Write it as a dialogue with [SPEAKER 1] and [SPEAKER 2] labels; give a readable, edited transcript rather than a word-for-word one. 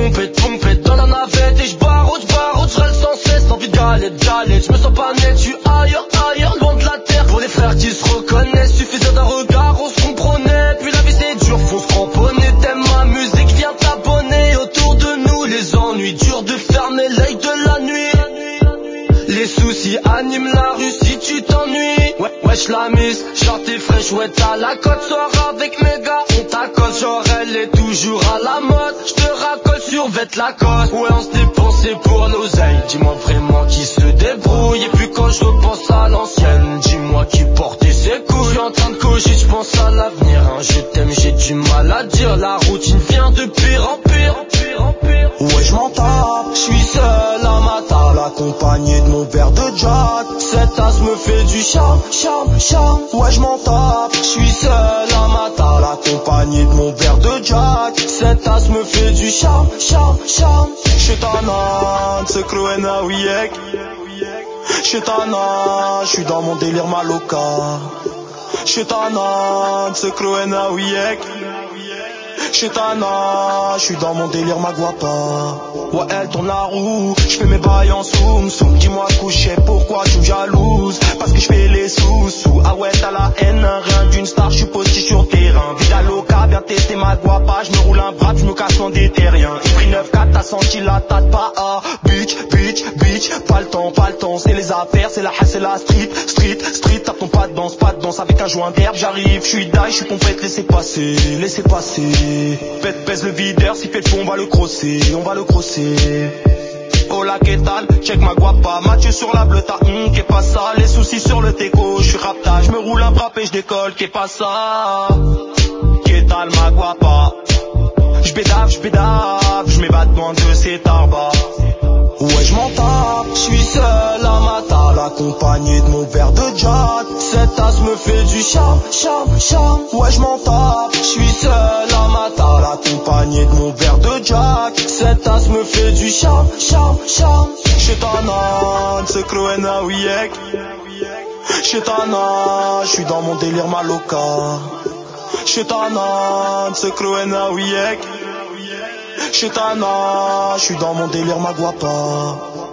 [SPEAKER 1] pompette dans la navette. Et j'barre, j'râle sans cesse. Envie de galette, j'me sens pas net, j'suis ailleurs, loin de la terre. Pour les frères qui se reconnaissent, suffisait d'un regard, on se comprenait. Puis la vie c'est dur, faut se cramponner. T'aimes ma musique, viens t'abonner. Autour de nous, les ennuis, dur de fermer l'œil de la nuit. Les soucis animent la rue si tu t'ennuies. Wesh la mise, genre t'es fraîche, ouais t'as la cote. Soir avec mes gars, on t'accorde, genre elle est toujours à la mode. J'te racole sur vête la cote. Ouais on se dépensait pour l'oseille. Dis-moi vraiment qui se débrouille. Et puis quand je repense à l'ancienne, dis-moi qui portait ses couilles. J'suis en train de coger, j'pense à l'avenir, hein. Je t'aime, j'ai du mal à dire. La routine vient de pire en pire.
[SPEAKER 2] Ouais j'm'en tape, j'suis seul à ma table, accompagné de mon verre de Jack. Cette tasse me fait du charme. Ouais j'm'en tape, j'suis seul à ma table, accompagné de mon verre de Jack. Cette tasse me fait du charme. Chetana, Tsekroena Wiek. Chetana, j'suis dans mon délire maloca. Chetana, Tsekroena Wiek. Chetana, j'suis dans mon délire ma guapa. Ouais elle tourne la roue, j'fais mes bails en soum. Dis-moi coucher pourquoi tu me jalouses. Parce que j'fais les sous. Ah ouais t'as la haine, rien d'une star, j'suis posté sur terrain. Vida loca, bien tester ma guapa. J'me roule un bras, j'me casse mon déterrien. Il pris 9-4, t'as senti la tête pas ah. Bitch, pas le temps, c'est les affaires, c'est la haine, c'est la street. Tape ton pas de danse avec un joint d'herbe. J'arrive, j'suis die, j'suis pompette, laissez passer. Pèse le videur, si fait le fond, on va le crosser. Hola, qu'est tal, check ma guapa. Mathieu sur la bleuta, qu'est pas ça. Les soucis sur le teco, j'suis rapta. J'me roule un frappé, j'décolle, qu'est pas ça. Qu'est tal ma guapa. J'bédave, j'm'évade loin de ces tarbas. Ouais j'm'en tape, j'suis seul à ma table, accompagné de mon verre de Jack. Cette tasse me fait du charme. Ouais j'm'en tape, j'suis seul à ma table, accompagné de mon verre de Jack. Cette tasse me fait du charme. Chetana, Tsekroena Wiek. Chetana, j'suis dans mon délire maloca. Chetana, Tsekroena Wiek. Chetana, j'suis dans mon délire ma guapa.